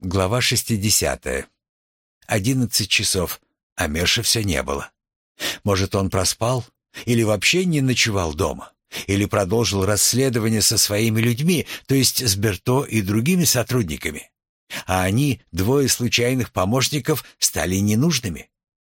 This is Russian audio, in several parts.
Глава 60. 11 часов, а Мерша все не было. Может, он проспал? Или вообще не ночевал дома? Или продолжил расследование со своими людьми, то есть с Берто и другими сотрудниками? А они, двое случайных помощников, стали ненужными?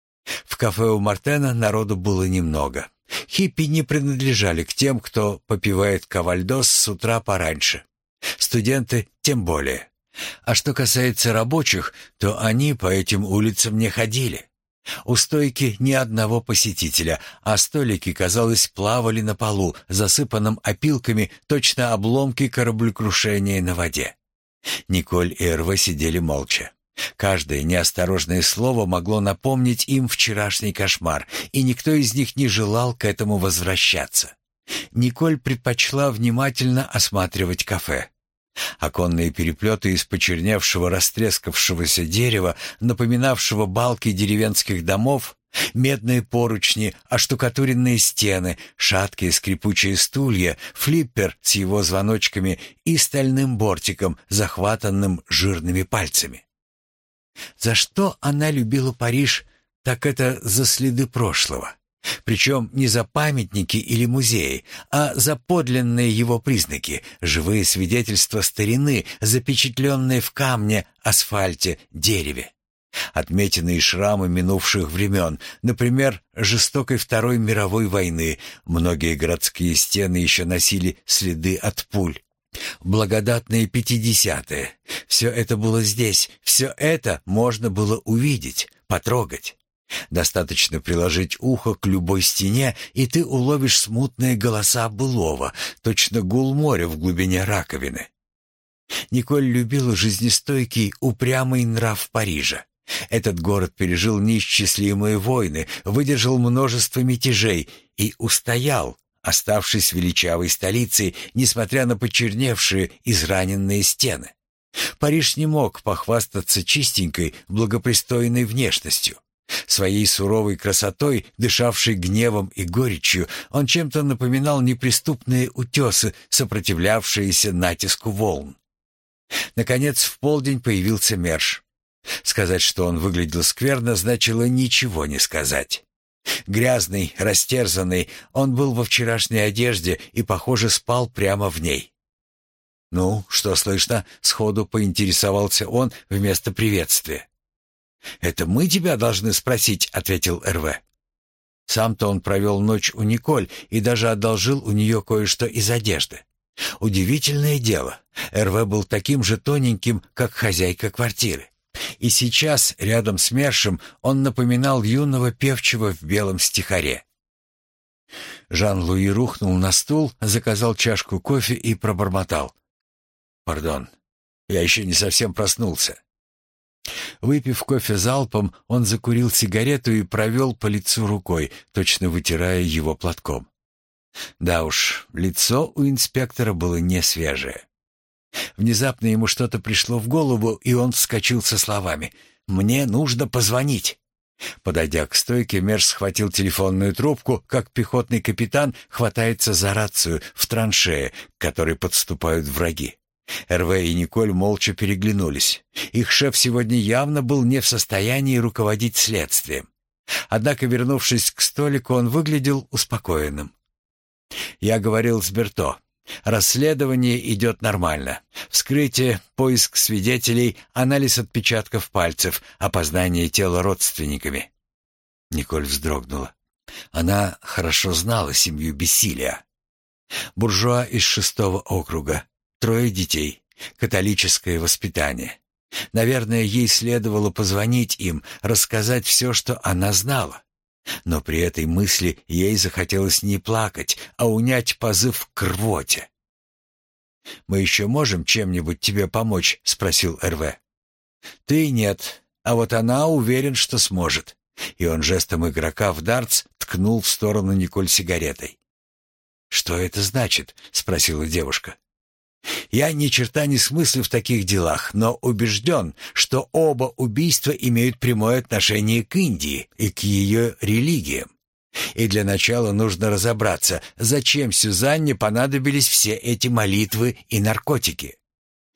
В кафе у Мартена народу было немного. Хиппи не принадлежали к тем, кто попивает кавальдос с утра пораньше. Студенты тем более. А что касается рабочих, то они по этим улицам не ходили. У стойки ни одного посетителя, а столики, казалось, плавали на полу, засыпанном опилками, точно обломки кораблекрушения на воде. Николь и Эрве сидели молча. Каждое неосторожное слово могло напомнить им вчерашний кошмар, и никто из них не желал к этому возвращаться. Николь предпочла внимательно осматривать кафе. Оконные переплеты из почерневшего растрескавшегося дерева, напоминавшего балки деревенских домов, медные поручни, оштукатуренные стены, шаткие скрипучие стулья, флиппер с его звоночками и стальным бортиком, захватанным жирными пальцами. За что она любила Париж, так это за следы прошлого. Причем не за памятники или музеи, а за подлинные его признаки, живые свидетельства старины, запечатленные в камне, асфальте, дереве. Отметины и шрамы минувших времен, например, жестокой Второй мировой войны. Многие городские стены еще носили следы от пуль. Благодатные 50-е. Все это было здесь, все это можно было увидеть, потрогать. Достаточно приложить ухо к любой стене, и ты уловишь смутные голоса былого, точно гул моря в глубине раковины. Николь любила жизнестойкий, упрямый нрав Парижа. Этот город пережил неисчислимые войны, выдержал множество мятежей и устоял, оставшись величавой столицей, несмотря на почерневшие, израненные стены. Париж не мог похвастаться чистенькой, благопристойной внешностью. Своей суровой красотой, дышавшей гневом и горечью, он чем-то напоминал неприступные утесы, сопротивлявшиеся натиску волн. Наконец, в полдень появился Мерш. Сказать, что он выглядел скверно, значило ничего не сказать. Грязный, растерзанный, он был во вчерашней одежде и, похоже, спал прямо в ней. «Ну, что слышно?» — сходу поинтересовался он вместо приветствия. «Это мы тебя должны спросить», — ответил Эрве. Сам-то он провел ночь у Николь и даже одолжил у нее кое-что из одежды. Удивительное дело, Эрве был таким же тоненьким, как хозяйка квартиры. И сейчас, рядом с Мершем, он напоминал юного певчего в белом стихаре. Жан-Луи рухнул на стул, заказал чашку кофе и пробормотал: «Пардон, я еще не совсем проснулся». Выпив кофе залпом, он закурил сигарету и провел по лицу рукой, точно вытирая его платком. Да уж, лицо у инспектора было не свежее. Внезапно ему что-то пришло в голову, и он вскочил со словами: «Мне нужно позвонить». Подойдя к стойке, Мерш схватил телефонную трубку, как пехотный капитан хватается за рацию в траншее, к которой подступают враги. Эрве и Николь молча переглянулись. Их шеф сегодня явно был не в состоянии руководить следствием. Однако, вернувшись к столику, он выглядел успокоенным. «Я говорил с Берто. Расследование идет нормально. Вскрытие, поиск свидетелей, анализ отпечатков пальцев, опознание тела родственниками». Николь вздрогнула. Она хорошо знала семью Бессилия. Буржуа из 6-го округа. 3 детей. Католическое воспитание. Наверное, ей следовало позвонить им, рассказать все, что она знала. Но при этой мысли ей захотелось не плакать, а унять позыв к рвоте. «Мы еще можем чем-нибудь тебе помочь?» — спросил Эрве. «Ты нет, а вот она уверен, что сможет». И он жестом игрока в дартс ткнул в сторону Николь сигаретой. «Что это значит?» — спросила девушка. «Я ни черта не смыслю в таких делах, но убежден, что оба убийства имеют прямое отношение к Индии и к ее религиям. И для начала нужно разобраться, зачем Сюзанне понадобились все эти молитвы и наркотики».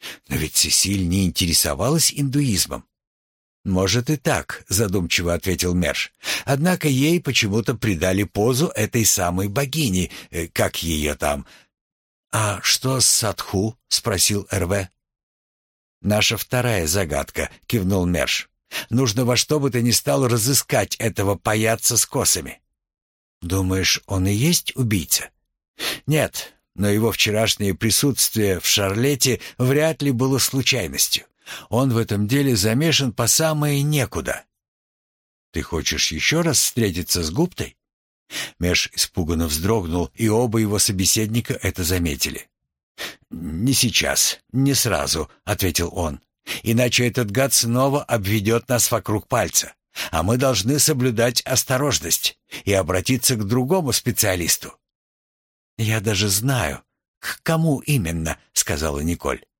Но ведь Сесиль не интересовалась индуизмом. «Может и так», — задумчиво ответил Мерш. «Однако ей почему-то придали позу этой самой богини, как ее там». «А что с Садху?» — спросил Эрве. «Наша вторая загадка», — кивнул Мерш. «Нужно во что бы то ни стало разыскать этого паяца с косами». «Думаешь, он и есть убийца?» «Нет, но его вчерашнее присутствие в Шарлетте вряд ли было случайностью. Он в этом деле замешан по самое некуда». «Ты хочешь еще раз встретиться с Гуптой?» Меш испуганно вздрогнул, и оба его собеседника это заметили. «Не сейчас, не сразу», — ответил он. «Иначе этот гад снова обведет нас вокруг пальца, а мы должны соблюдать осторожность и обратиться к другому специалисту». «Я даже знаю, к кому именно», — сказала Николь.